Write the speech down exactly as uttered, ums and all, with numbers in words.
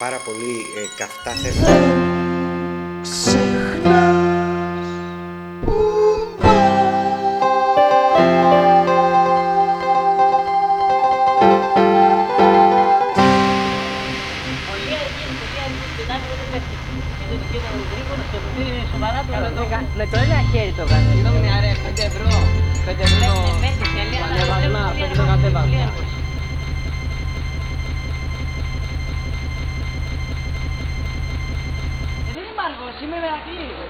πάρα πολύ ε, καυτά θέματα. Ξεχνάς που με το ένα χέρι το κάνει. Συγγνώμη, αρέ, πέντε ευρώ. Πέντε ευρώ το ανέβασμα, πέντε το κατέβασμα. Δεν είμαι αργός, είμαι με